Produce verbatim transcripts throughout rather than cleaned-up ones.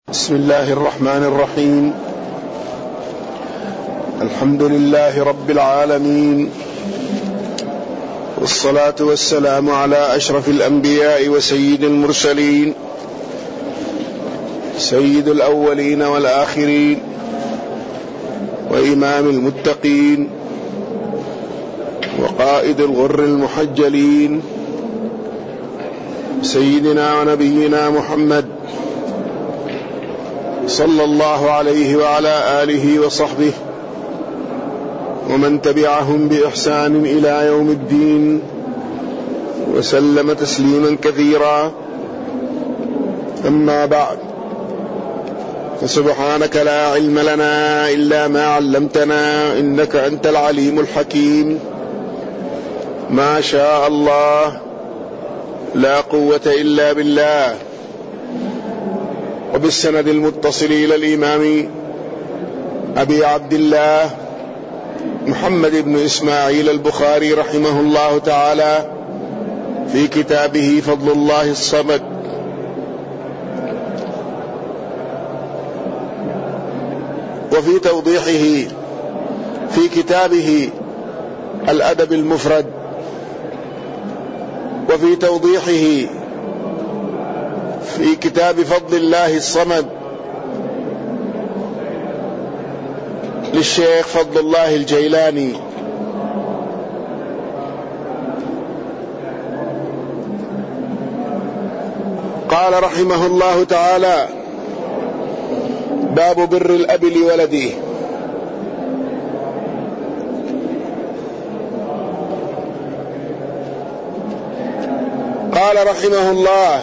بسم الله الرحمن الرحيم. الحمد لله رب العالمين، والصلاة والسلام على أشرف الأنبياء وسيد المرسلين، سيد الأولين والآخرين، وإمام المتقين، وقائد الغر المحجلين، سيدنا ونبينا محمد صلى الله عليه وعلى آله وصحبه ومن تبعهم بإحسان إلى يوم الدين، وسلم تسليما كثيرا. أما بعد، فسبحانك لا علم لنا إلا ما علمتنا، إنك أنت العليم الحكيم. ما شاء الله، لا قوة إلا بالله. وبالسند المتصل إلى الإمام أبي عبد الله محمد بن إسماعيل البخاري رحمه الله تعالى في كتابه فضل الله الصمد، وفي توضيحه في كتابه الأدب المفرد، وفي توضيحه في كتاب فضل الله الصمد للشيخ فضل الله الجيلاني. قال رحمه الله تعالى: باب بر الأب لولده. قال رحمه الله: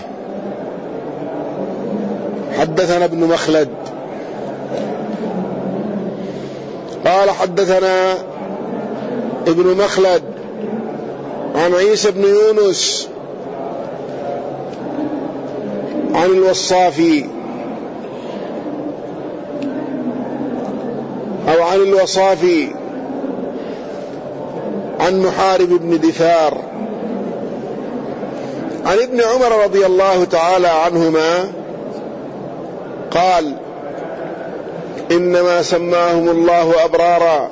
حدثنا ابن مخلد قال حدثنا ابن مخلد عن عيسى بن يونس عن الوصافي أو عن الوصافي عن محارب بن دثار عن ابن عمر رضي الله تعالى عنهما قال: إنما سماهم الله أبرارا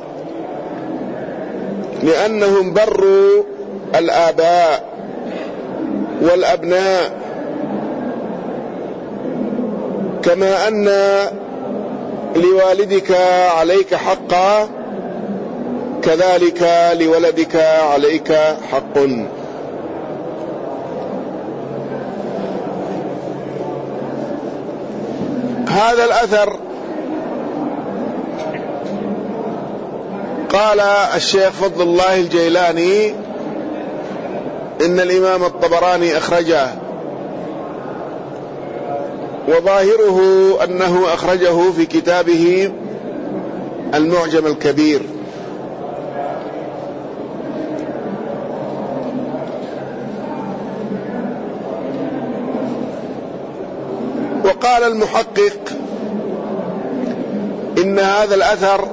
لأنهم بروا الآباء والأبناء، كما أن لوالدك عليك حقا كذلك لولدك عليك حق. هذا الأثر قال الشيخ فضل الله الجيلاني إن الإمام الطبراني أخرجه، وظاهره أنه أخرجه في كتابه المعجم الكبير. وقال المحقق إن هذا الأثر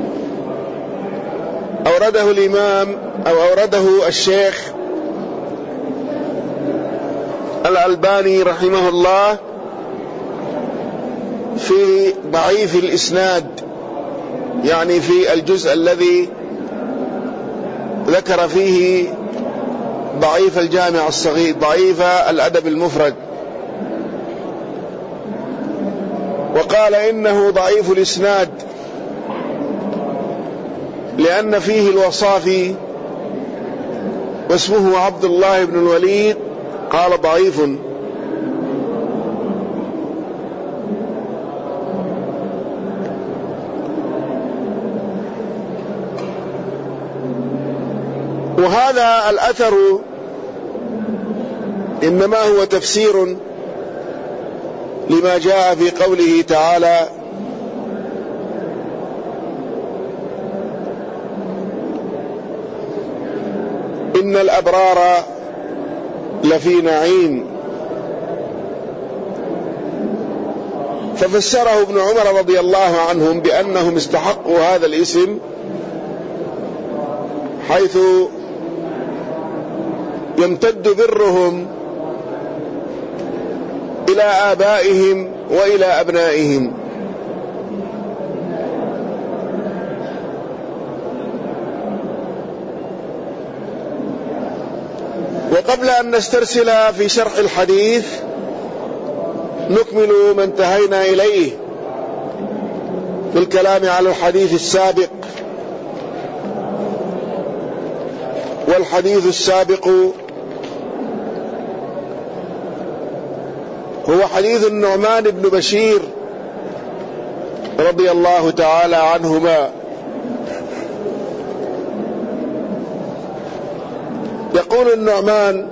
أورده الإمام أو أورده الشيخ الألباني رحمه الله في ضعيف الإسناد، يعني في الجزء الذي ذكر فيه ضعيف الجامع الصغير، ضعيف الأدب المفرد، وقال إنه ضعيف الإسناد لأن فيه الوصافي واسمه عبد الله بن الوليد، قال ضعيف. وهذا الأثر إنما هو تفسير لما جاء في قوله تعالى: إن الأبرار لفي نعيم. ففسره ابن عمر رضي الله عنهم بأنهم استحقوا هذا الاسم، حيث يمتد برهم إلى آبائهم وإلى أبنائهم. وقبل أن نسترسل في شرح الحديث نكمل ما انتهينا إليه في الكلام على الحديث السابق. والحديث السابق هو حديث النعمان بن بشير رضي الله تعالى عنهما. يقول النعمان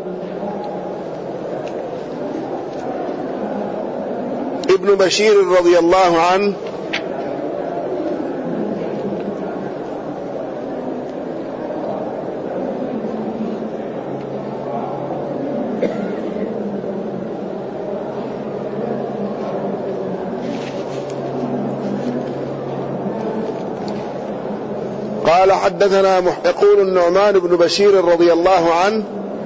ابن بشير رضي الله عنه: قال حدثنا، يقول النعمان بن بشير رضي الله عنه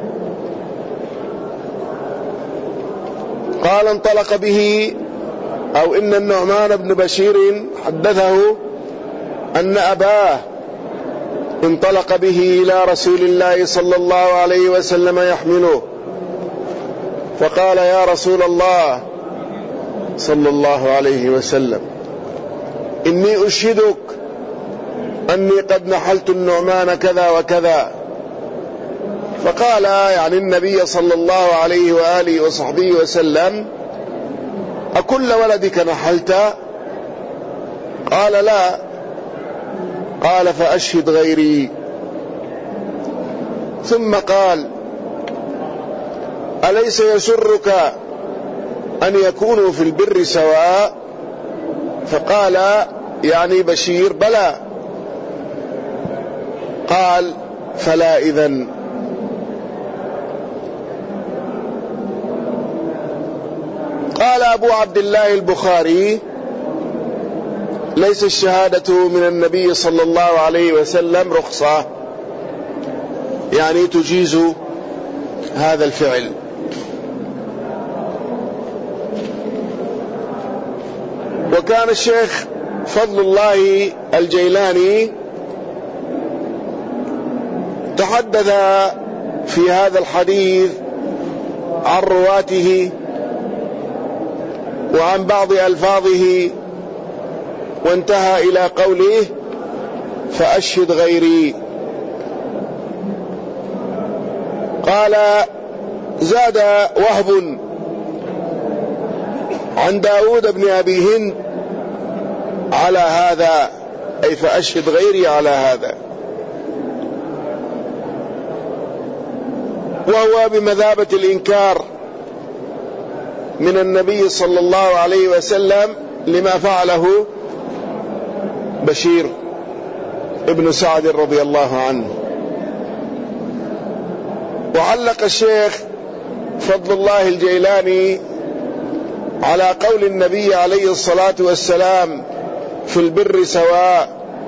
قال: انطلق به، أو إن النعمان بن بشير حدثه أن أباه انطلق به إلى رسول الله صلى الله عليه وسلم يحمله، فقال: يا رسول الله صلى الله عليه وسلم، إني أشهدك أني قد نحلت النعمان كذا وكذا. فقال يعني النبي صلى الله عليه وآله وصحبه وسلم: أكل ولدك نحلت؟ قال: لا. قال: فأشهد غيري. ثم قال: أليس يسرك أن يكونوا في البر سواء؟ فقال يعني بشير: بلى. قال: فلا إذن. قال أبو عبد الله البخاري: ليس الشهادة من النبي صلى الله عليه وسلم رخصة، يعني تجيز هذا الفعل. وكان الشيخ فضل الله الجيلاني تحدث في هذا الحديث عن رواته وعن بعض ألفاظه، وانتهى إلى قوله: فأشهد غيري. قال: زاد وهب عن داود بن أبي هند على هذا، أي فأشهد غيري على هذا، وهو بمثابة الإنكار من النبي صلى الله عليه وسلم لما فعله بشير ابن سعد رضي الله عنه. وعلق الشيخ فضل الله الجيلاني على قول النبي عليه الصلاة والسلام: في البر سواء،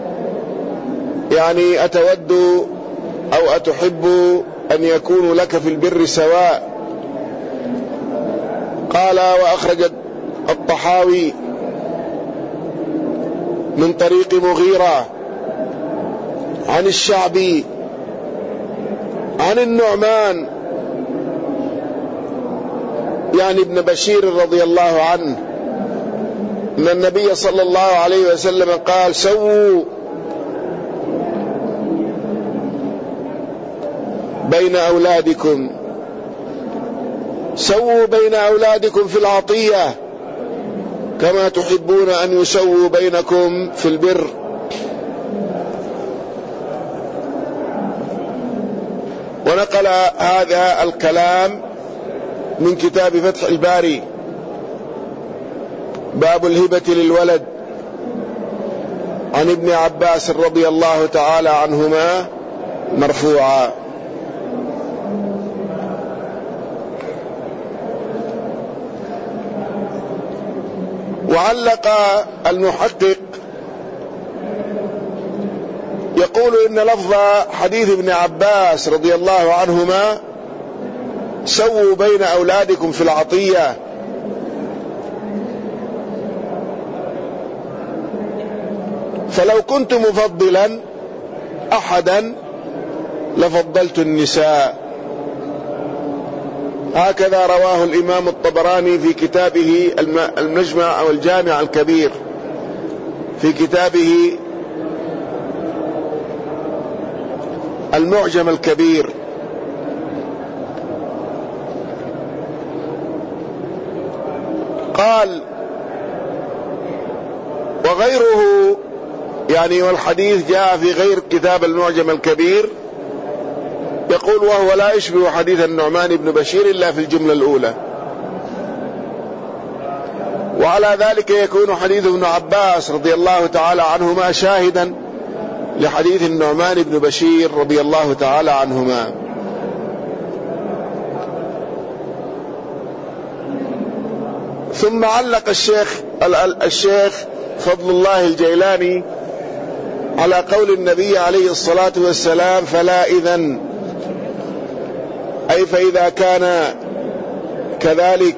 يعني أتود أو أتحب أن يكون لك في البر سواء. قال: وأخرج الطحاوي من طريق مغيرة عن الشعبي عن النعمان يعني ابن بشير رضي الله عنه أن النبي صلى الله عليه وسلم قال: سووا بين أولادكم سووا بين أولادكم في العطية كما تحبون أن يسووا بينكم في البر. ونقل هذا الكلام من كتاب فتح الباري، باب الهبة للولد، عن ابن عباس رضي الله تعالى عنهما مرفوعا. وعلق المحقق يقول إن لفظ حديث ابن عباس رضي الله عنهما: سووا بين أولادكم في العطية، فلو كنت مفضلا أحدا لفضلت النساء. هكذا رواه الإمام الطبراني في كتابه المجمع أو الجامع الكبير، في كتابه المعجم الكبير. قال وغيره، يعني والحديث جاء في غير كتاب المعجم الكبير، يقول وهو لا يشبه حديث النعمان بن بشير إلا في الجملة الأولى. وعلى ذلك يكون حديث ابن عباس رضي الله تعالى عنهما شاهدا لحديث النعمان بن بشير رضي الله تعالى عنهما. ثم علق الشيخ الشيخ فضل الله الجيلاني على قول النبي عليه الصلاة والسلام فلا إذن، أي فإذا كان كذلك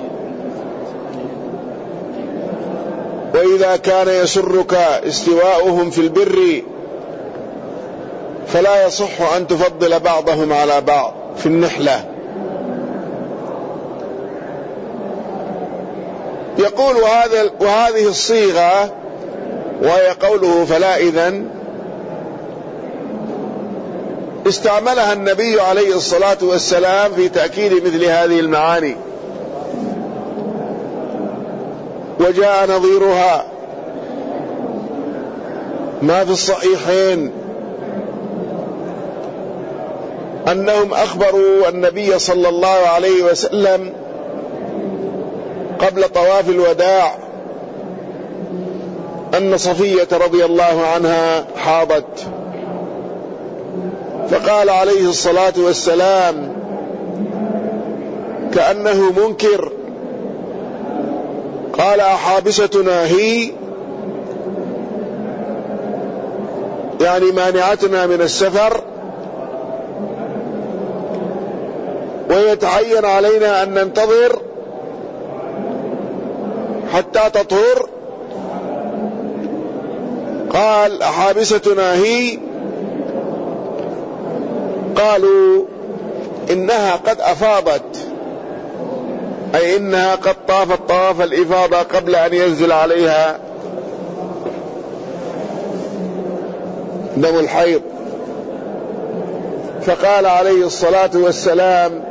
وإذا كان يسرك استواؤهم في البر فلا يصح أن تفضل بعضهم على بعض في النحلة. يقول وهذا وهذه الصيغة وهي قوله فلا إذن استعملها النبي عليه الصلاة والسلام في تأكيد مثل هذه المعاني، وجاء نظيرها ما في الصحيحين أنهم أخبروا النبي صلى الله عليه وسلم قبل طواف الوداع أن صفية رضي الله عنها حاضت، فقال عليه الصلاة والسلام كأنه منكر، قال أحابستنا هي، يعني مانعتنا من السفر، ويتعين علينا أن ننتظر حتى تطهر؟ قال أحابستنا هي، قالوا إنها قد أفاضت، أي إنها قد طافت طواف الإفاضة قبل أن ينزل عليها دم الحيض. فقال عليه الصلاة والسلام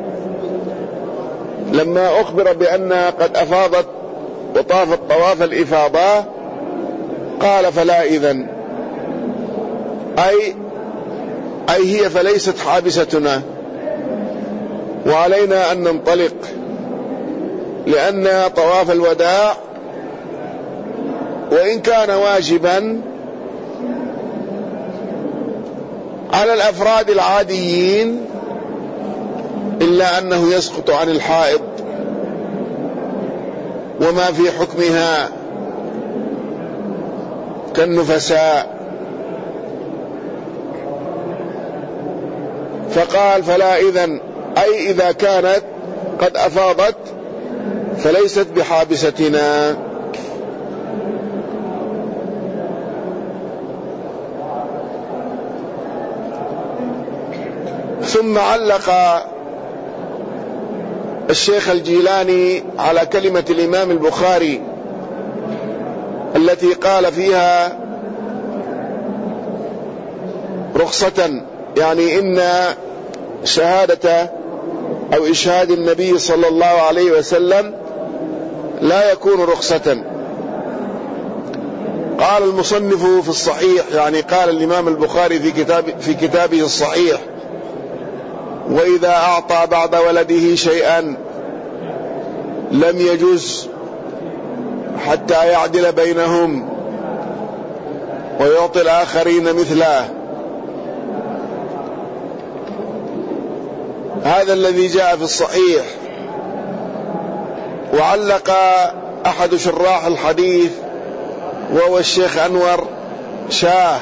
لما أخبر بأنها قد أفاضت وطافت طواف الإفاضة قال فلا إذن، أي أي هي فليست حابستنا وعلينا أن ننطلق، لأن طواف الوداع وإن كان واجبا على الأفراد العاديين إلا أنه يسقط عن الحائض وما في حكمها كالنفساء. فقال فلا إذن، أي إذا كانت قد أفاضت فليست بحابستنا. ثم علق الشيخ الجيلاني على كلمة الإمام البخاري التي قال فيها رخصة، يعني إن شهادة أو إشهاد النبي صلى الله عليه وسلم لا يكون رخصة. قال المصنف في الصحيح، يعني قال الإمام البخاري في كتاب في كتابه الصحيح وإذا أعطى بعض ولده شيئا لم يجز حتى يعدل بينهم ويعطي الآخرين مثله. هذا الذي جاء في الصحيح. وعلق أحد شراح الحديث وهو الشيخ أنور شاه،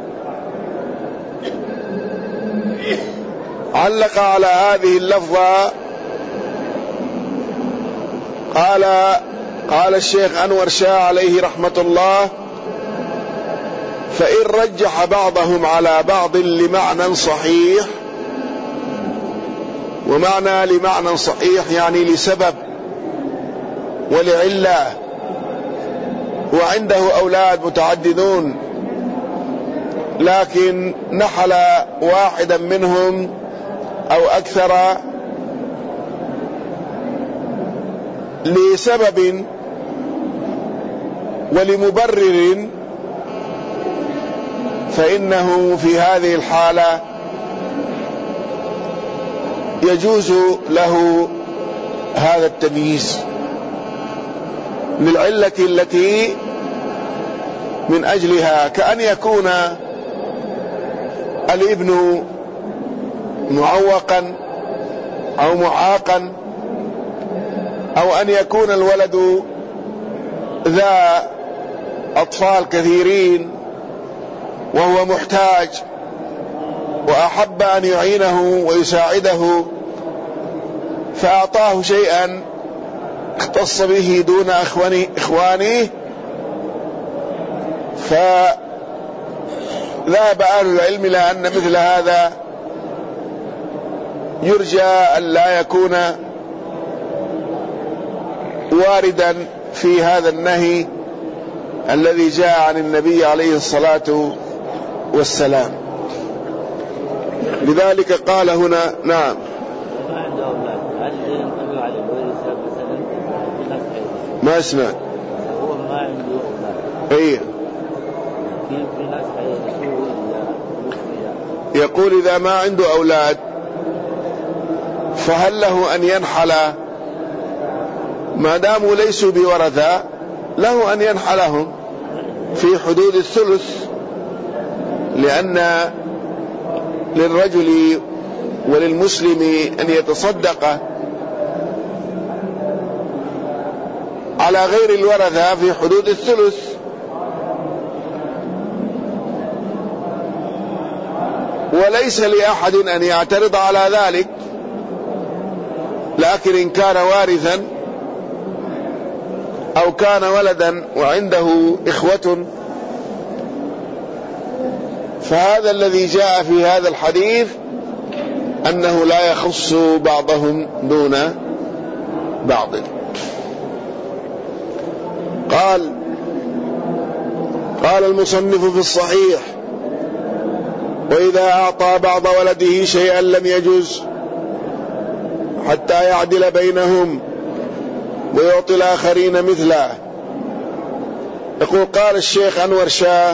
علق على هذه اللفظة، قال قال الشيخ أنور شاه عليه رحمة الله فإن رجح بعضهم على بعض لمعنى صحيح، ومعنى لمعنى صحيح يعني لسبب ولعلة، وعنده أولاد متعددون لكن نحل واحدا منهم أو أكثر لسبب ولمبرر، فإنه في هذه الحالة يجوز له هذا التمييز للعلة التي من أجلها، كأن يكون الابن معوقا أو معاقا، أو أن يكون الولد ذا أطفال كثيرين وهو محتاج وأحب أن يعينه ويساعده فأعطاه شيئا اختص به دون إخوانه، فذهب أهل العلم إلى أن مثل هذا يرجى أن لا يكون واردا في هذا النهي الذي جاء عن النبي عليه الصلاة والسلام. لذلك قال هنا نعم ما اسمع هو ما عنده ايه يقول إذا ما عنده أولاد فهل له أن ينحل ما داموا ليسوا بورثة؟ له أن ينحلهم في حدود الثلث، لأن للرجل وللمسلم أن يتصدق على غير الورثة في حدود الثلث، وليس لأحد أن يعترض على ذلك. لكن إن كان وارثا أو كان ولدا وعنده إخوة فهذا الذي جاء في هذا الحديث أنه لا يخص بعضهم دون بعض. قال قال المصنف في الصحيح: وإذا أعطى بعض ولده شيئا لم يجز حتى يعدل بينهم ويعطي الآخرين مثله. يقول قال الشيخ أنور شاه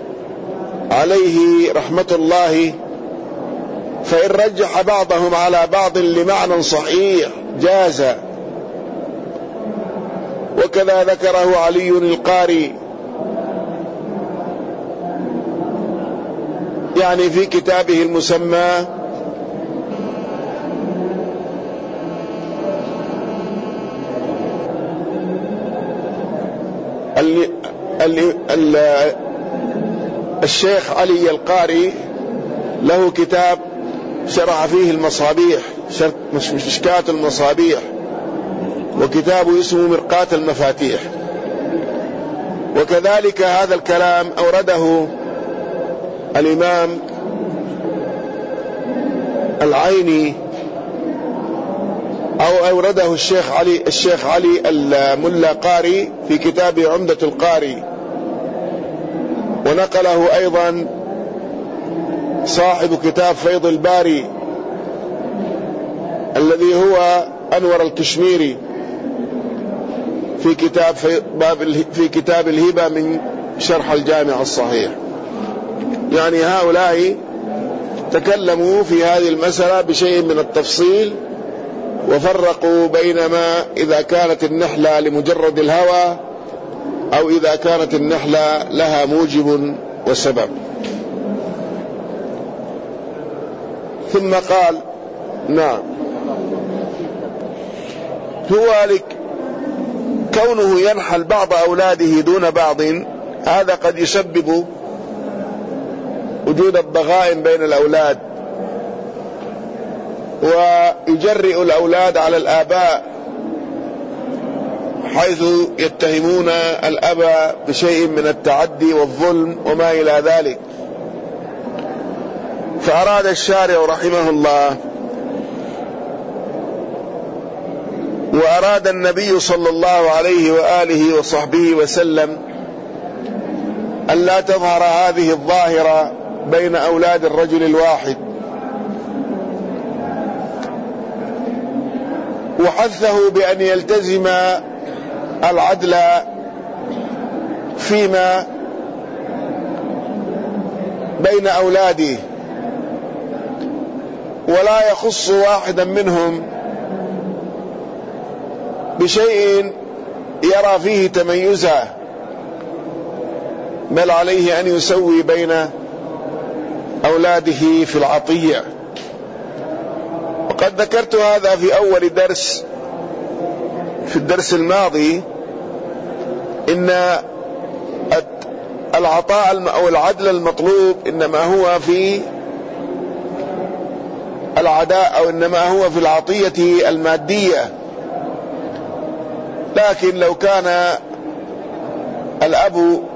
عليه رحمة الله: فإن رجح بعضهم على بعض لمعنى صحيح جاز، وكذا ذكره علي القاري يعني في كتابه المسمى ال ال ال الشيخ علي القاري له كتاب شرح فيه المصابيح، مشكات المصابيح، وكتابه اسمه مرقاة المفاتيح. وكذلك هذا الكلام أورده الإمام العيني أو أورده الشيخ علي الشيخ علي الملا قاري في كتابه عمدة القاري، ونقله أيضا صاحب كتاب فيض الباري الذي هو أنور الكشميري في كتاب في, في كتاب الهبة من شرح الجامع الصحيح. يعني هؤلاء تكلموا في هذه المسألة بشيء من التفصيل، وفرقوا بين ما إذا كانت النحلة لمجرد الهوى أو إذا كانت النحلة لها موجب وسبب. ثم قال نعم هو لك كونه ينحل بعض أولاده دون بعض هذا قد يسبب وجود الضغائن بين الأولاد، ويجرئ الأولاد على الآباء حيث يتهمون الأب بشيء من التعدي والظلم وما إلى ذلك. فأراد الشارع رحمه الله وأراد النبي صلى الله عليه وآله وصحبه وسلم أن لا تظهر هذه الظاهرة بين أولاد الرجل الواحد، وحثه بأن يلتزم العدل فيما بين أولاده، ولا يخص واحدا منهم بشيء يرى فيه تميزا، بل عليه أن يسوي بين أولاده في العطية. وقد ذكرت هذا في أول درس في الدرس الماضي، إن العطاء أو العدل المطلوب إنما هو في العداء أو إنما هو في العطية المادية. لكن لو كان الأب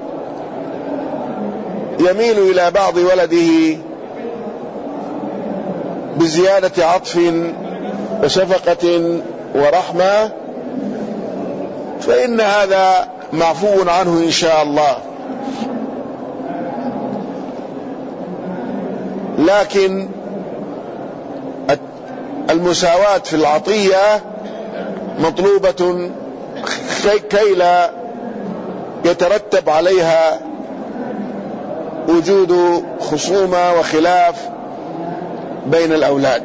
يميل إلى بعض ولده بزيادة عطف وشفقة ورحمة فإن هذا معفو عنه إن شاء الله. لكن المساواة في العطية مطلوبة كي لا يترتب عليها وجود خصومة وخلاف بين الأولاد،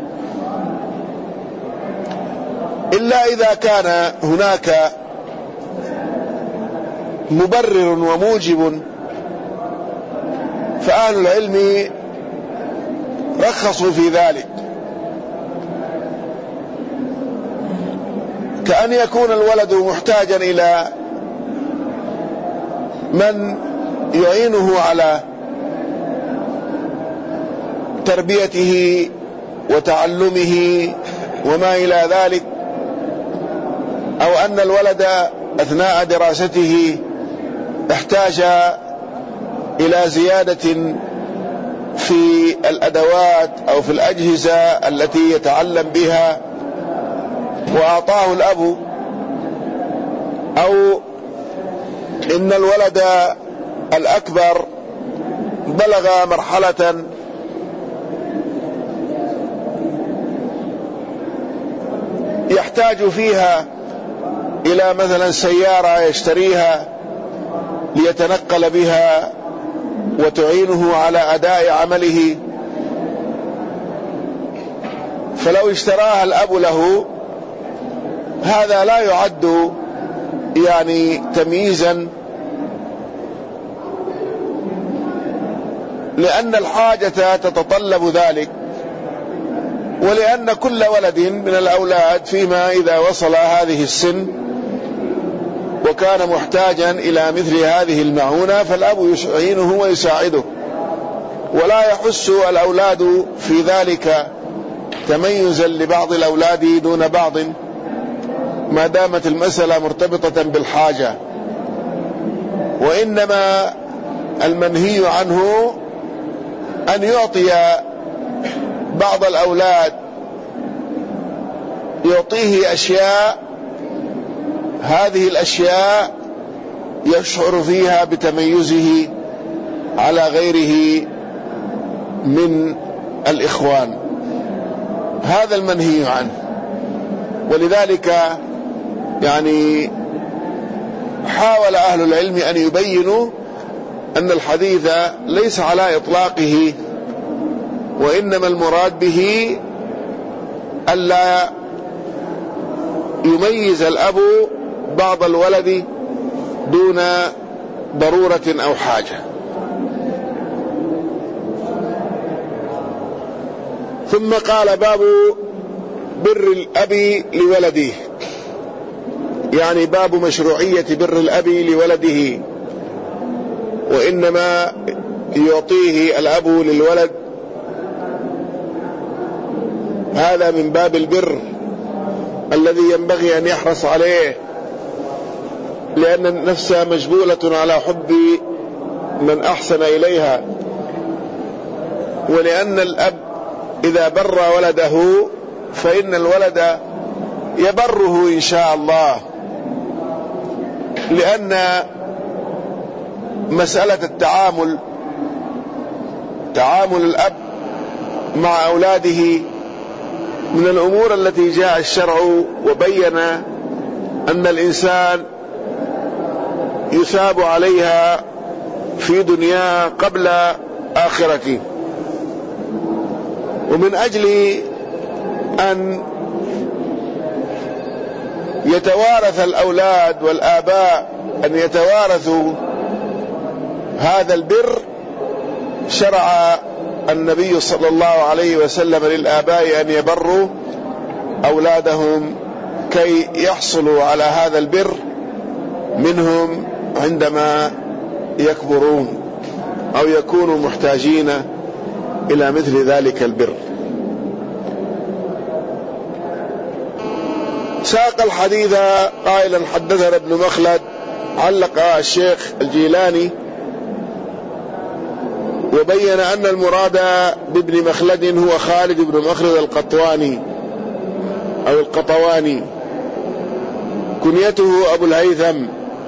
إلا إذا كان هناك مبرر وموجب، فأهل العلم رخصوا في ذلك، كأن يكون الولد محتاجا إلى من يعينه على تربيته وتعلمه وما إلى ذلك، أو أن الولد أثناء دراسته احتاج إلى زيادة في الأدوات أو في الأجهزة التي يتعلم بها وأعطاه الأب، أو إن الولد الأكبر بلغ مرحلة يحتاج فيها إلى مثلا سيارة يشتريها ليتنقل بها وتعينه على أداء عمله، فلو اشتراها الأب له هذا لا يعد يعني تمييزا، لأن الحاجة تتطلب ذلك، ولأن كل ولد من الأولاد فيما إذا وصل هذه السن وكان محتاجا إلى مثل هذه المعونة فالأب يعينه ويساعده، ولا يحس الأولاد في ذلك تميزا لبعض الأولاد دون بعض ما دامت المسألة مرتبطة بالحاجة. وإنما المنهي عنه أن يعطي بعض الأولاد يعطيه أشياء، هذه الأشياء يشعر فيها بتميزه على غيره من الإخوان، هذا المنهي عنه. ولذلك يعني حاول أهل العلم أن يبينوا أن الحديث ليس على إطلاقه، وإنما المراد به ألا يميز الأب بعض الولد دون ضرورة أو حاجة. ثم قال باب بر الأب لولده، يعني باب مشروعية بر الأب لولده، وإنما يعطيه الأب للولد هذا من باب البر الذي ينبغي أن يحرص عليه لأن النفس مجبولة على حب من أحسن إليها، ولأن الأب إذا بر ولده فإن الولد يبره إن شاء الله، لأن مسألة التعامل تعامل الأب مع أولاده من الأمور التي جاء الشرع وبين أن الإنسان يثاب عليها في دنياه قبل آخرته. ومن أجل أن يتوارث الأولاد والآباء أن يتوارثوا هذا البر، شرع النبي صلى الله عليه وسلم للآباء أن يبروا أولادهم كي يحصلوا على هذا البر منهم عندما يكبرون أو يكونوا محتاجين إلى مثل ذلك البر. ساق الحديث قائلا حدثنا ابن مخلد، علق الشيخ الجيلاني وبين أن المراد بابن مخلد هو خالد بن مخلد القطواني أو القطواني، كنيته أبو الهيثم.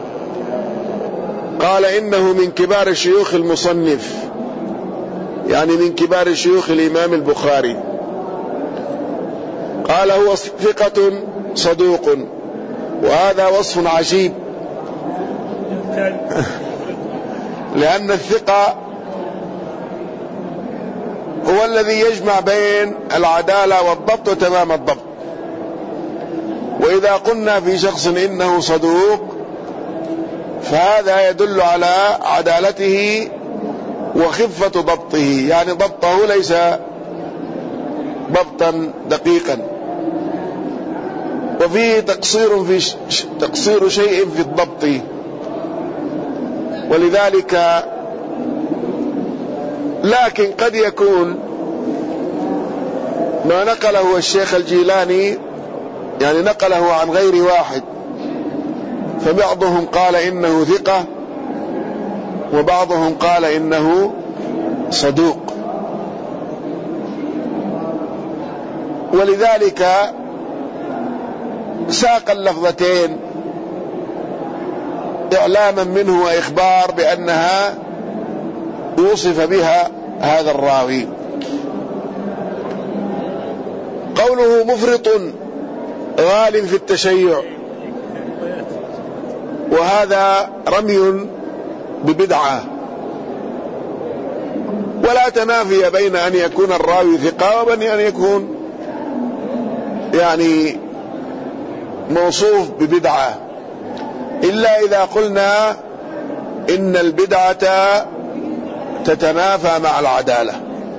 قال إنه من كبار شيوخ المصنف، يعني من كبار شيوخ الإمام البخاري. قال هو ثقة صدوق، وهذا وصف عجيب لأن الثقة هو الذي يجمع بين العدالة والضبط وتمام الضبط. وإذا قلنا في شخص إنه صدوق فهذا يدل على عدالته وخفة ضبطه، يعني ضبطه ليس ضبطا دقيقا، وفيه تقصير في ش... تقصير شيء في الضبط. ولذلك لكن قد يكون ما نقله الشيخ الجيلاني يعني نقله عن غير واحد، فبعضهم قال إنه ثقة وبعضهم قال إنه صدوق. ولذلك ساق اللفظتين إعلاما منه وإخبار بأنها وصف بها هذا الراوي. قوله مفرط غال في التشيع، وهذا رمي ببدعة، ولا تنافي بين أن يكون الراوي ثقة وبين أن يكون يعني موصوف ببدعة، إلا إذا قلنا إن البدعة تتنافى مع العدالة.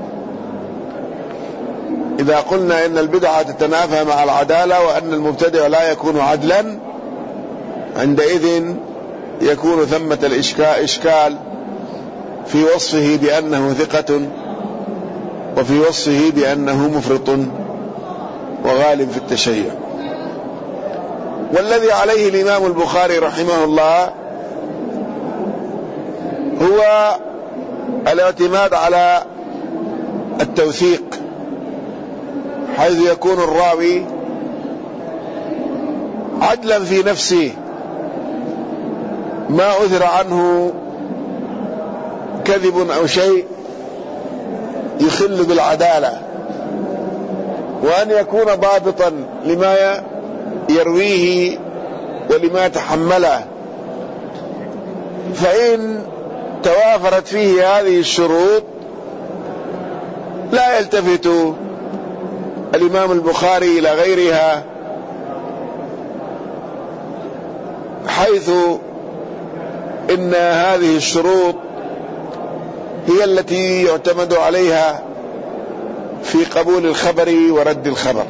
إذا قلنا إن البدعة تتنافى مع العدالة وأن المبتدع لا يكون عدلا، عندئذ يكون ثمة الإشكال في وصفه بأنه ثقة وفي وصفه بأنه مفرط وغالب في التشيع. والذي عليه الإمام البخاري رحمه الله هو الاعتماد على التوثيق، حيث يكون الراوي عدلا في نفسه ما أثر عنه كذب أو شيء يخل بالعدالة، وأن يكون ضابطا لما يرويه ولما يتحمله. فإن توافرت فيه هذه الشروط لا يلتفت الإمام البخاري إلى غيرها، حيث إن هذه الشروط هي التي يعتمد عليها في قبول الخبر ورد الخبر.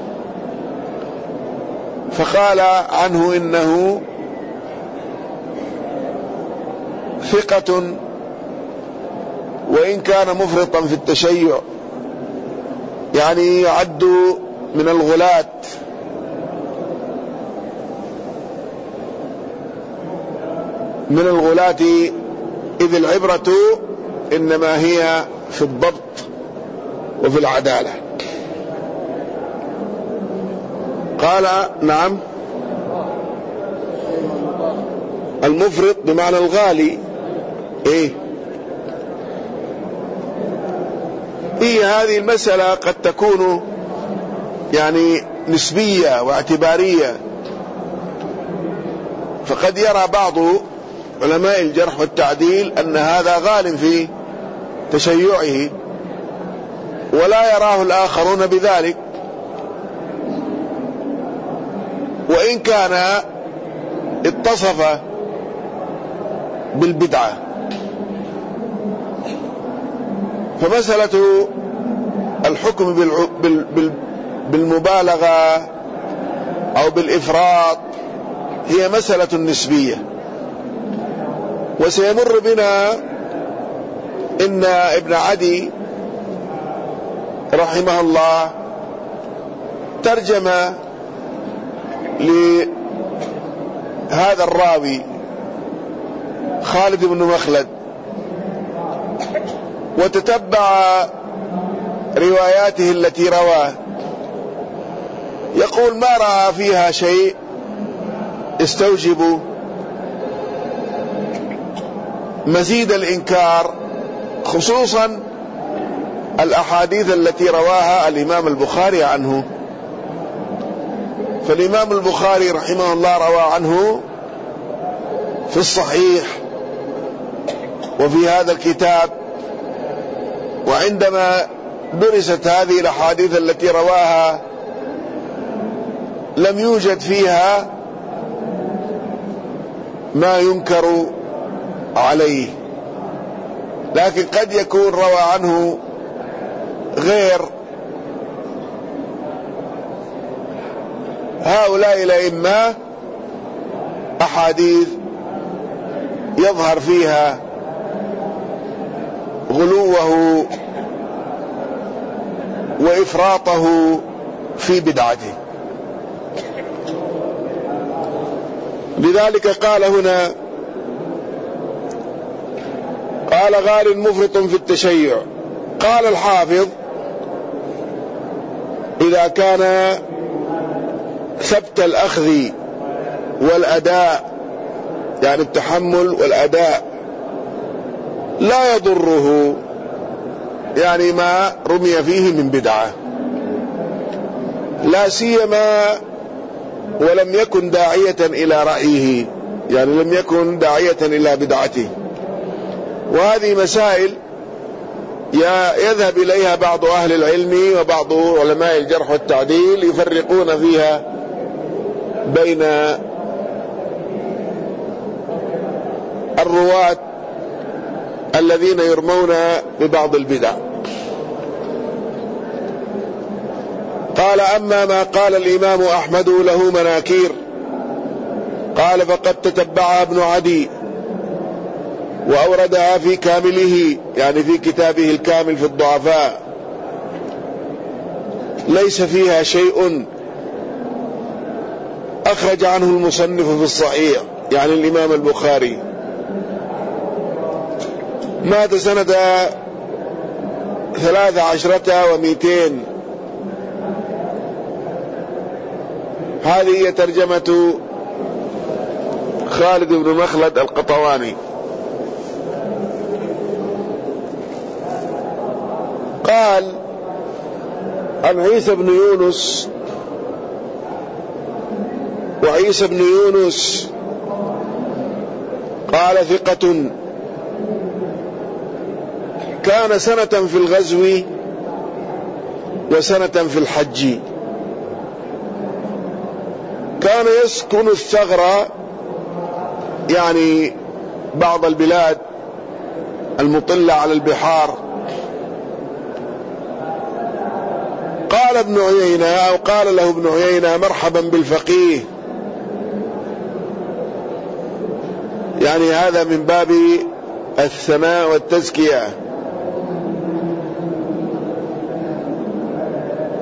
فقال عنه إنه ثقة وإن كان مفرطا في التشيع، يعني يعد من الغلاة. من الغلاة، إذ العبرة إنما هي في الضبط وفي العدالة. قال نعم، المفرط بمعنى الغالي. إيه هي هذه المسألة قد تكون يعني نسبية واعتبارية، فقد يرى بعض علماء الجرح والتعديل أن هذا غال في تشيعه، ولا يراه الآخرون بذلك، وإن كان اتصف بالبدعة. فمسألة الحكم بالمبالغة أو بالإفراط هي مسألة نسبية. وسيمر بنا إن ابن عدي رحمه الله ترجم لهذا الراوي خالد بن مخلد، وتتبع رواياته التي رواه، يقول ما رأى فيها شيء استوجب مزيد الإنكار، خصوصا الأحاديث التي رواها الإمام البخاري عنه. فالإمام البخاري رحمه الله روى عنه في الصحيح وفي هذا الكتاب، وعندما درست هذه الأحاديث التي رواها لم يوجد فيها ما ينكر عليه، لكن قد يكون روى عنه غير هؤلاء الأئمة أحاديث يظهر فيها غلوه وإفراطه في بدعته. لذلك قال هنا، قال غال مفرط في التشيع. قال الحافظ إذا كان ثبت الأخذ والأداء، يعني التحمل والأداء، لا يضره، يعني ما رمي فيه من بدعة، لا سيما ولم يكن داعية إلى رأيه، يعني لم يكن داعية إلى بدعته. وهذه مسائل يذهب إليها بعض أهل العلم وبعض علماء الجرح والتعديل، يفرقون فيها بين الرواة الذين يرمون ببعض البدع. قال أما ما قال الإمام أحمد له مناكير، قال فقد تتبعها ابن عدي وأوردها في كامله، يعني في كتابه الكامل في الضعفاء، ليس فيها شيء أخرج عنه المصنف في الصحيح، يعني الإمام البخاري. مات سنة ثلاث عشرة ومئتين. هذه هي ترجمة خالد بن مخلد القطواني. قال عن عيسى بن يونس، وعيسى بن يونس قال ثقة، كان سنة في الغزو وسنة في الحج، كان يسكن الثغر، يعني بعض البلاد المطلة على البحار. قال ابن عيينة أو قال له ابن عيينة مرحبا بالفقيه، يعني هذا من باب الثناء والتزكية.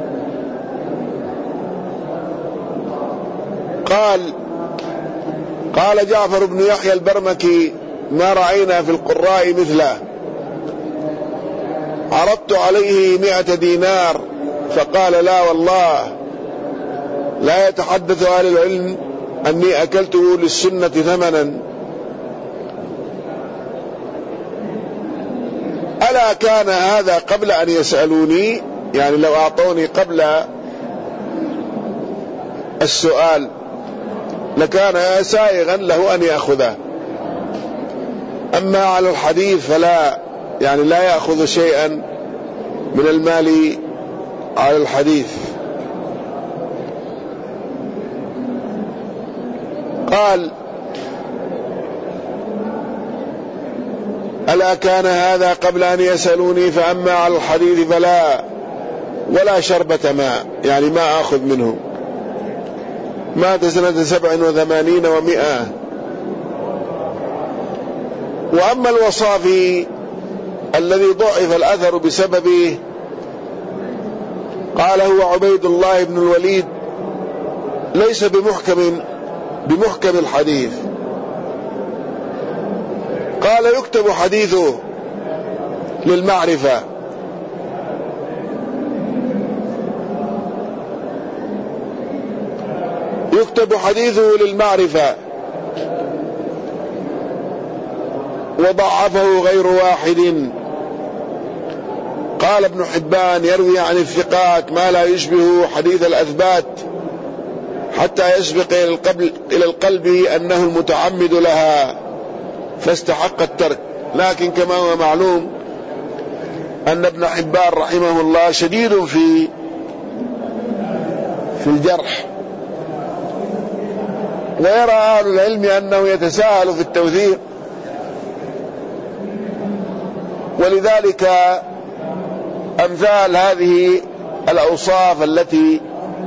قال قال جعفر بن يحيى البرمكي: ما رأينا في القراء مثله. عرضت عليه مئة دينار فقال: لا والله، لا يتحدث أهل العلم أني أكلته للسنة ثمنا. ألا كان هذا قبل أن يسألوني؟ يعني لو أعطوني قبل السؤال لكان سائغا له أن يأخذه، أما على الحديث فلا، يعني لا يأخذ شيئا من المال على الحديث. قال: ألا كان هذا قبل أن يسألوني؟ فأما على الحديث فلا، ولا شربة ماء، يعني ما أخذ منه. مات سنة سبع وثمانين ومئة. وأما الوصافي الذي ضعف الأثر بسببه، قال: هو عبيد الله بن الوليد، ليس بمحكم بمحكم الحديث. قال: يكتب حديثه للمعرفة. يكتب حديثه للمعرفة، وضعفه غير واحد. قال ابن حبان: يروي عن الثقات ما لا يشبه حديث الأثبات حتى يسبق إلى القلب أنه المتعمد لها فاستحق الترك. لكن كما هو معلوم أن ابن حبان رحمه الله شديد في في الجرح، ويرى أهل العلم أنه يتساهل في التوثيق، ولذلك أمثال هذه الأوصاف التي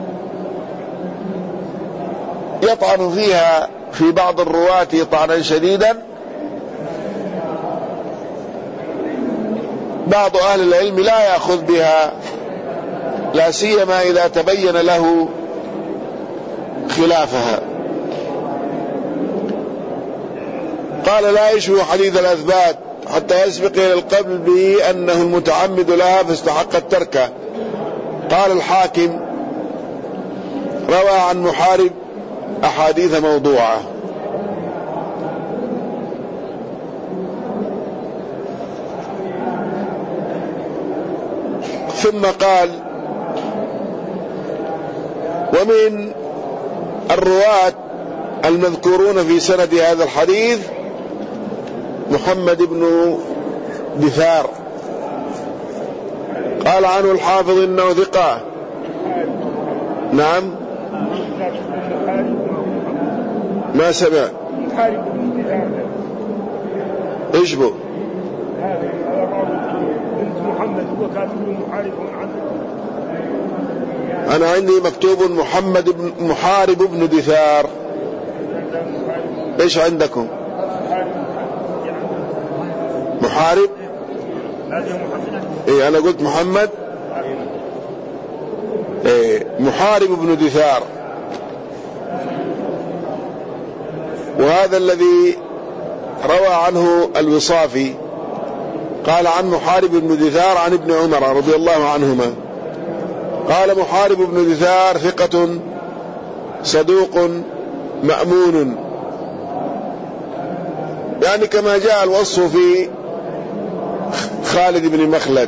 يطعن فيها في بعض الرواة طعنا شديدا، بعض أهل العلم لا يأخذ بها، لا سيما إذا تبين له خلافها. قال: لا يشبه حديث الأثبات حتى يسبق إلى القلب به أنه المتعمد لها فاستحق التركة. قال الحاكم: روى عن محارب أحاديث موضوعة. ثم قال: ومن الرواة المذكورون في سند هذا الحديث محمد بن دثار. قال عنه الحافظ إنه ثقة. نعم، ما سمع. ايش بو؟ أنا عندي مكتوب محمد بن محارب بن دثار. ايش عندكم؟ محارب؟ ايه أنا قلت محمد. ايه محارب بن دثار، وهذا الذي روى عنه الوصافي. قال عن محارب بن دثار عن ابن عمر رضي الله عنهما قال: محارب بن دثار ثقة صدوق مأمون، يعني كما جاء الوصف في خالد بن مخلد.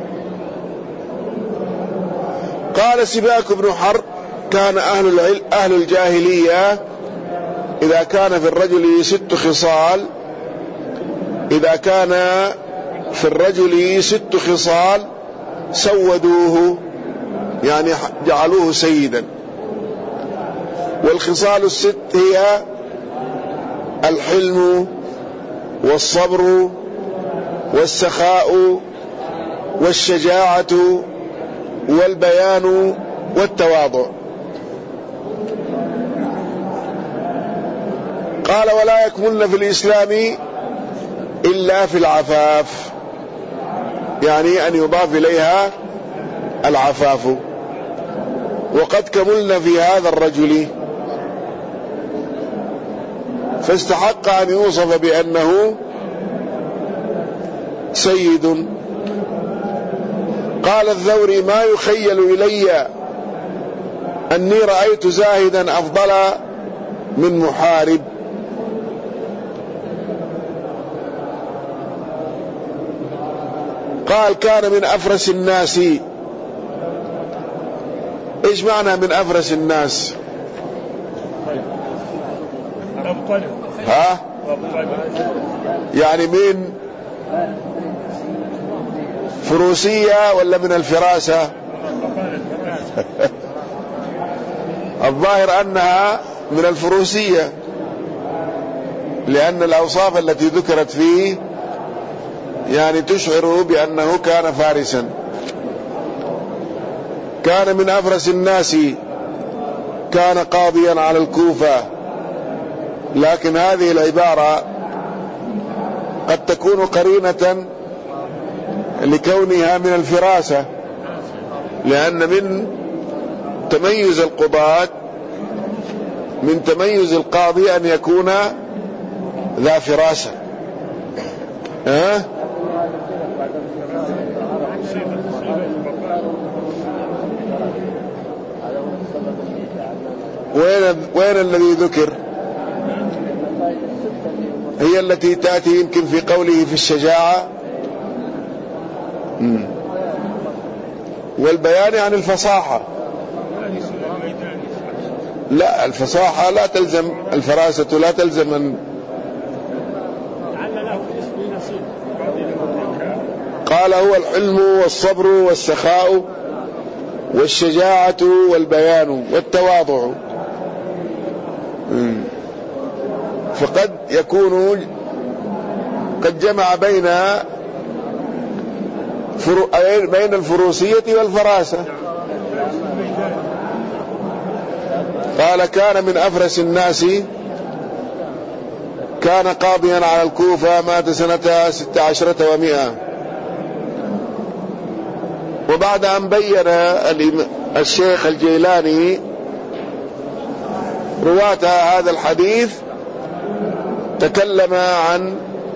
قال سباك بن حرب: كان أهل العلم أهل الجاهلية إذا كان في الرجل ست خصال إذا كان في الرجل ست خصال سودوه، يعني جعلوه سيدا. والخصال الست هي الحلم والصبر والسخاء والشجاعة والبيان والتواضع. قال: ولا يكملن في الإسلام إلا في العفاف، يعني أن يضاف إليها العفاف. وقد كملن في هذا الرجل. فاستحق أن يوصف بأنه سيد. قال الثوري: ما يخيل إلي أني رأيت زاهدا أفضل من محارب. قال: كان من أفرس الناس. إيش معنى من أفرس الناس؟ ها؟ يعني من فروسية ولا من الفراسة؟ الظاهر أنها من الفروسية، لأن الأوصاف التي ذكرت فيه يعني تشعر بأنه كان فارسا. كان من أفرس الناس، كان قاضيا على الكوفة. لكن هذه العبارة قد تكون قرينة لكونها من الفراسة، لأن من تميز القضاة، من تميز القاضي أن يكون ذا فراسة. ها؟ وين وين الذي ذكر؟ هي التي تأتي يمكن في قوله في الشجاعة والبيان عن الفصاحة. لا، الفصاحة لا تلزم، الفراسة لا تلزم أن... قال: هو الحلم والصبر والسخاء والشجاعة والبيان والتواضع. فقد يكون قد جمع بين فرو... بين الفروسية والفراسة. قال: كان من أفرس الناس، كان قاضيا على الكوفة، مات سنة ست عشرة ومئة. وبعد أن بين الشيخ الجيلاني رواة هذا الحديث تكلم عن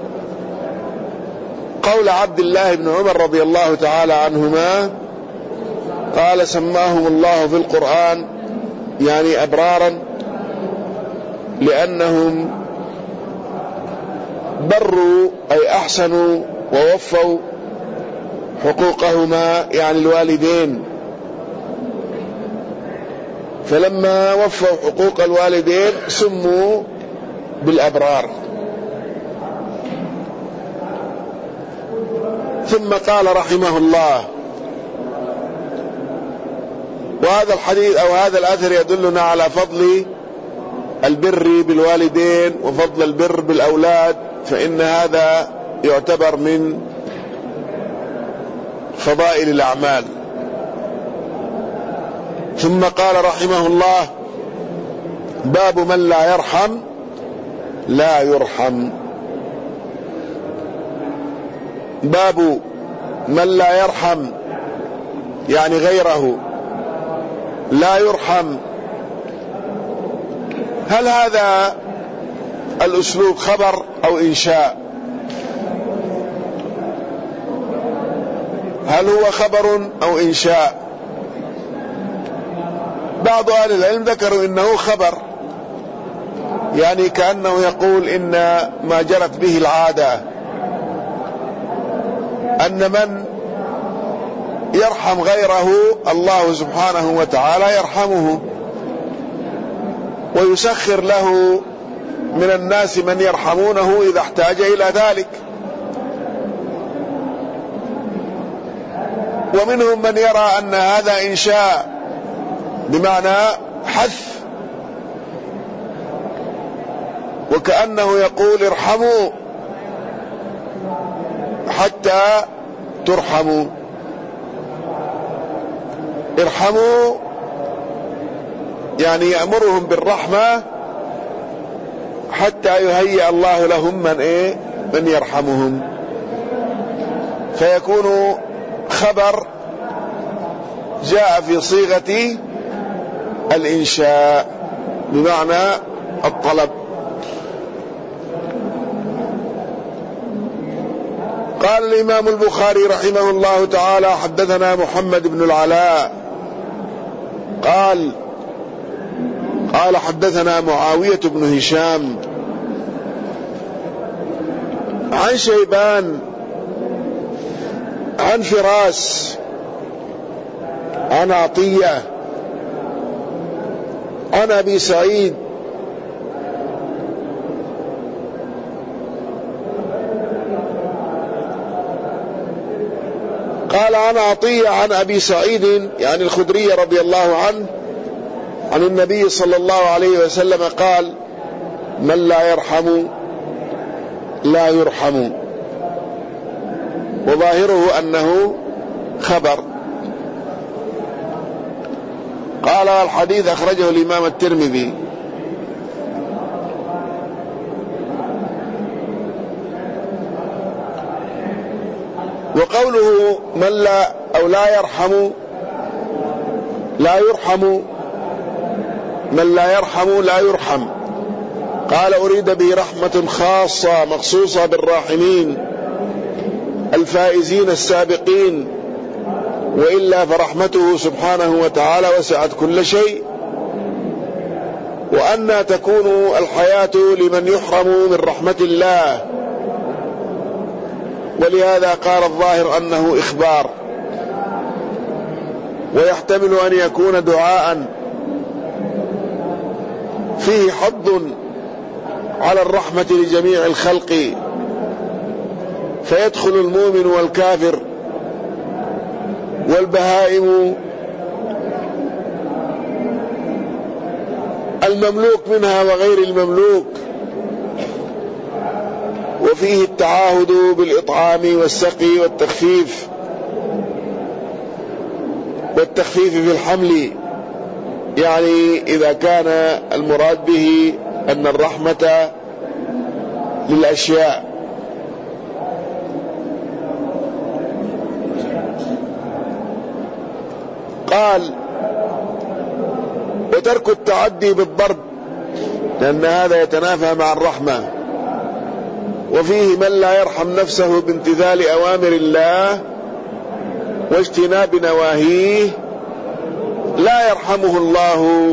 قول عبد الله بن عمر رضي الله تعالى عنهما، قال: سماهم الله في القرآن يعني أبرارا لأنهم بروا أي أحسنوا ووفوا حقوقهما يعني الوالدين. فلما وفوا حقوق الوالدين سموا بالأبرار. ثم قال رحمه الله: وهذا الحديث أو هذا الأثر يدلنا على فضل البر بالوالدين وفضل البر بالأولاد، فإن هذا يعتبر من فضائل الأعمال. ثم قال رحمه الله: باب من لا يرحم لا يرحم. باب من لا يرحم يعني غيره لا يرحم. هل هذا الأسلوب خبر أو إنشاء؟ هل هو خبر أو إنشاء؟ بعض أهل العلم ذكروا إنه خبر، يعني كأنه يقول إن ما جرت به العادة أن من يرحم غيره الله سبحانه وتعالى يرحمه، ويسخر له من الناس من يرحمونه إذا احتاج إلى ذلك. ومنهم من يرى أن هذا إنشاء بمعنى حث، وكأنه يقول ارحموا حتى ترحموا، ارحموا يعني يأمرهم بالرحمة حتى يهيئ الله لهم من ايه من يرحمهم، فيكون خبر جاء في صيغة الإنشاء بمعنى الطلب. قال الإمام البخاري رحمه الله تعالى: حدثنا محمد بن العلاء قال قال حدثنا معاوية بن هشام عن شيبان عن فراس عن عطية عن أبي سعيد قال عن عطية عن أبي سعيد يعني الخدري رضي الله عنه عن النبي صلى الله عليه وسلم قال: من لا يرحم لا يرحم. وظاهره أنه خبر. قال: الحديث أخرجه الإمام الترمذي. وقوله من لا أو لا يرحم لا يرحم، من لا يرحم لا يرحم، قال: أريد به رحمة خاصة مخصوصة بالراحمين الفائزين السابقين، وإلا فرحمته سبحانه وتعالى وسعت كل شيء، وأن تكون الحياة لمن يحرم من رحمة الله. ولهذا قال الظاهر أنه إخبار، ويحتمل أن يكون دعاء فيه حظ على الرحمة لجميع الخلق، فيدخل المؤمن والكافر والبهائم المملوك منها وغير المملوك، وفيه التعاهد بالإطعام والسقي والتخفيف والتخفيف في الحمل، يعني إذا كان المراد به أن الرحمة للأشياء. قال: وترك التعدي بالضرب، لأن هذا يتنافى مع الرحمة. وفيه من لا يرحم نفسه بامتثال أوامر الله واجتناب نواهيه لا يرحمه الله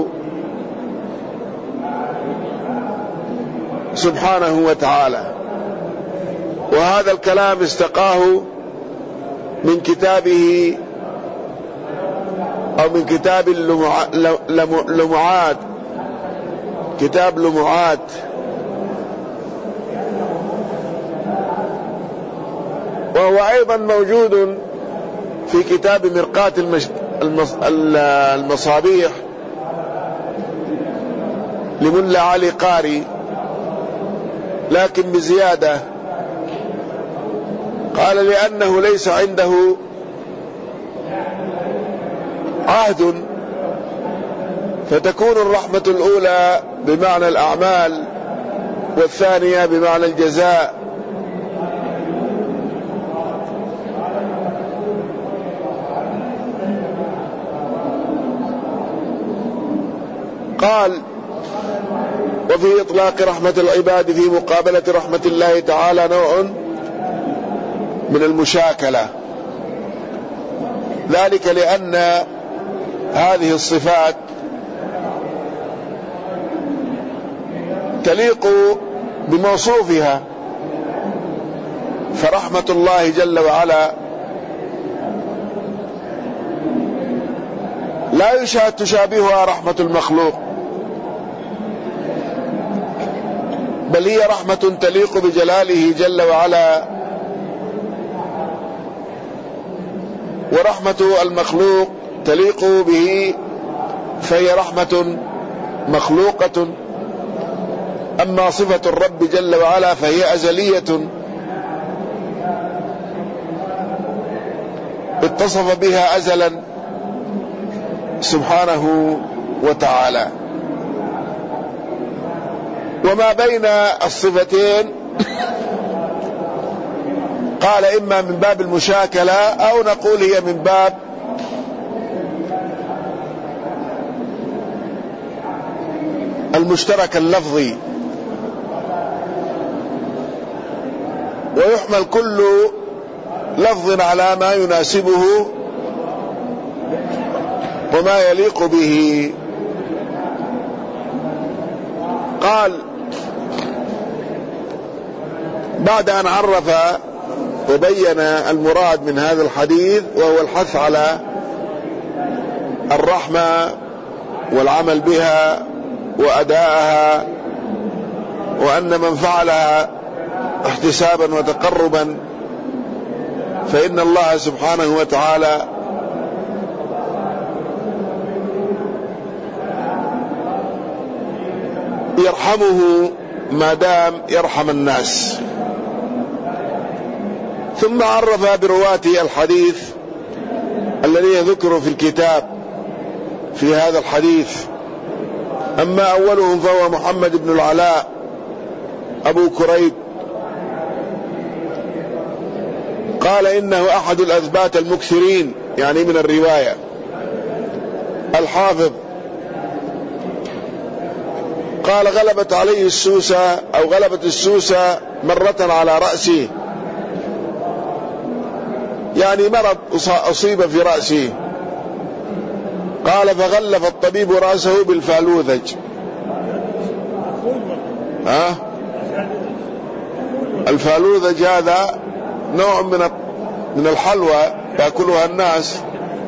سبحانه وتعالى. وهذا الكلام استقاه من كتابه أو من كتاب اللمعات، كتاب لمعات، وهو أيضا موجود في كتاب مرقاة المصابيح لملا علي قاري، لكن بزيادة. قال: لأنه ليس عنده عهد، فتكون الرحمة الأولى بمعنى الأعمال والثانية بمعنى الجزاء. قال: وفي إطلاق رحمة العباد في مقابلة رحمة الله تعالى نوع من المشاكلة، ذلك لأن هذه الصفات تليق بموصوفها، فرحمة الله جل وعلا لا يشاهد تشابهها رحمة المخلوق، بل هي رحمة تليق بجلاله جل وعلا. ورحمة المخلوق تليق به، فهي رحمة مخلوقة. أما صفة الرب جل وعلا فهي أزلية اتصف بها أزلا سبحانه وتعالى. وما بين الصفتين قال إما من باب المشاكلة أو نقول هي من باب المشترك اللفظي، ويحمل كل لفظ على ما يناسبه وما يليق به. قال بعد أن عرف وبين المراد من هذا الحديث، وهو الحث على الرحمة والعمل بها وأداءها، وأن من فعلها احتسابا وتقربا فإن الله سبحانه وتعالى يرحمه ما دام يرحم الناس. ثم عرف برواة الحديث الذين ذكروا في الكتاب في هذا الحديث. أما أولهم فهو محمد بن العلاء أبو كريب، قال إنه أحد الأثبات المكثرين يعني من الرواية. الحافظ قال غلبت عليه السوسة أو غلبت السوسة مرة على رأسه، يعني مرض أصيب في رأسه. قال فغلف الطبيب رأسه بالفالوذج. ها؟ الفالوذج هذا نوع من من الحلوى يأكلها الناس.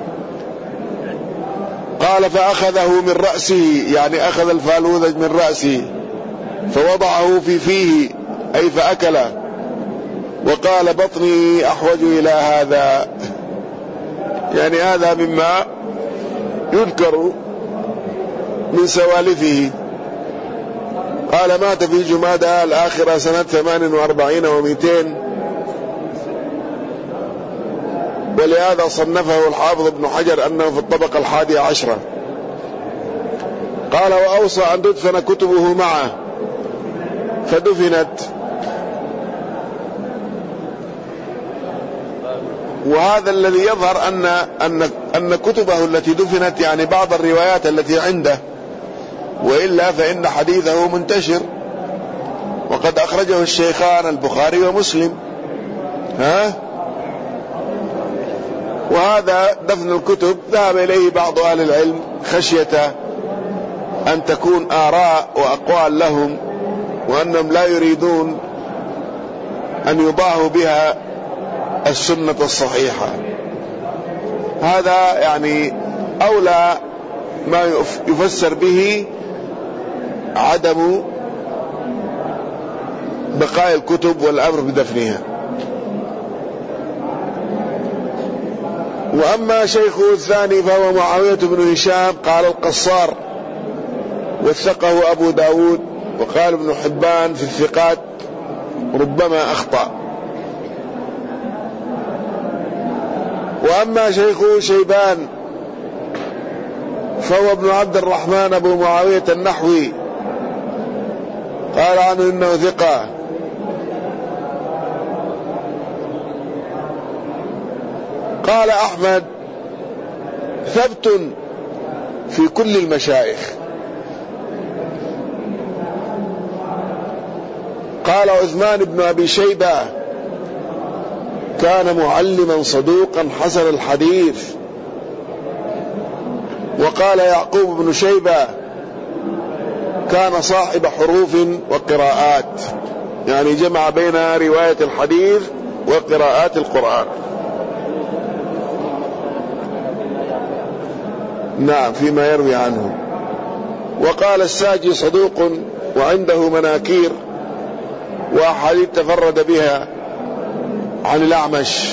قال فأخذه من رأسه، يعني أخذ الفالوذج من رأسه فوضعه في فيه أي فأكله، وقال بطني أحوج إلى هذا، يعني هذا مما يذكر من سوالفه. قال مات في جمادى الآخرة سنة ثمان وأربعين ومئتين، ولهذا صنفه الحافظ ابن حجر أنه في الطبقة الحادية عشرة. قال وأوصى أن تدفن كتبه معه فدفنت. وهذا الذي يظهر أن أن أن كتبه التي دفنت يعني بعض الروايات التي عنده، وإلا فإن حديثه منتشر، وقد أخرجه الشيخان البخاري ومسلم. ها؟ وهذا دفن الكتب ذهب إليه بعض أهل العلم خشية أن تكون آراء وأقوال لهم، وأنهم لا يريدون أن يضاهوا بها السنة الصحيحة. هذا يعني أولى ما يفسر به عدم بقاء الكتب والأمر بدفنها. وأما شيخه الثاني فهو معاوية بن هشام، قال القصار وثقه أبو داود، وقال ابن حبان في الثقات ربما أخطأ. وأما شيخه شيبان فهو ابن عبد الرحمن أبو معاوية النحوي، قال عنه إنه ثقة. قال أحمد ثبت في كل المشايخ. قال عثمان بن أبي شيبة كان معلما صدوقا حسن الحديث. وقال يعقوب بن شيبة كان صاحب حروف وقراءات، يعني جمع بين رواية الحديث وقراءات القرآن. نعم فيما يروي عنه. وقال الساجي صدوق وعنده مناكير وأحاديث تفرد بها عن الأعمش.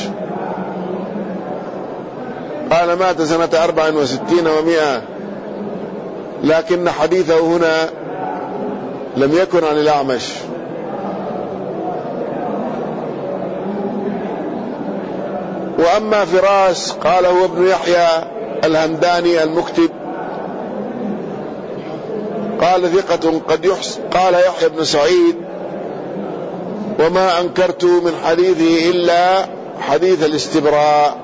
قال مات سنة أربع وستين ومئة، لكن حديثه هنا لم يكن عن الأعمش. وأما فراس قال هو ابن يحيى الهمداني المكتب، قال ثقة قد يحسن. قال يحيى بن سعيد وما أنكرت من حديثه إلا حديث الاستبراء.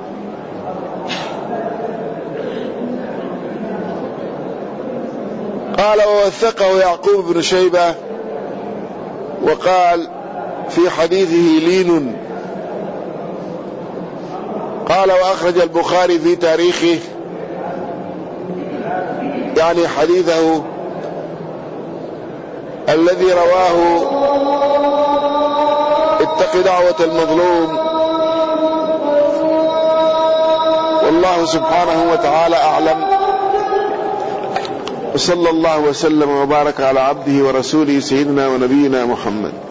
قال ووثقه يعقوب بن شيبة، وقال في حديثه لين قال وأخرج البخاري في تاريخه يعني حديثه الذي رواه اتق دعوة المظلوم. والله سبحانه وتعالى أعلم، وصلى الله وسلم وبارك على عبده ورسوله سيدنا ونبينا محمد.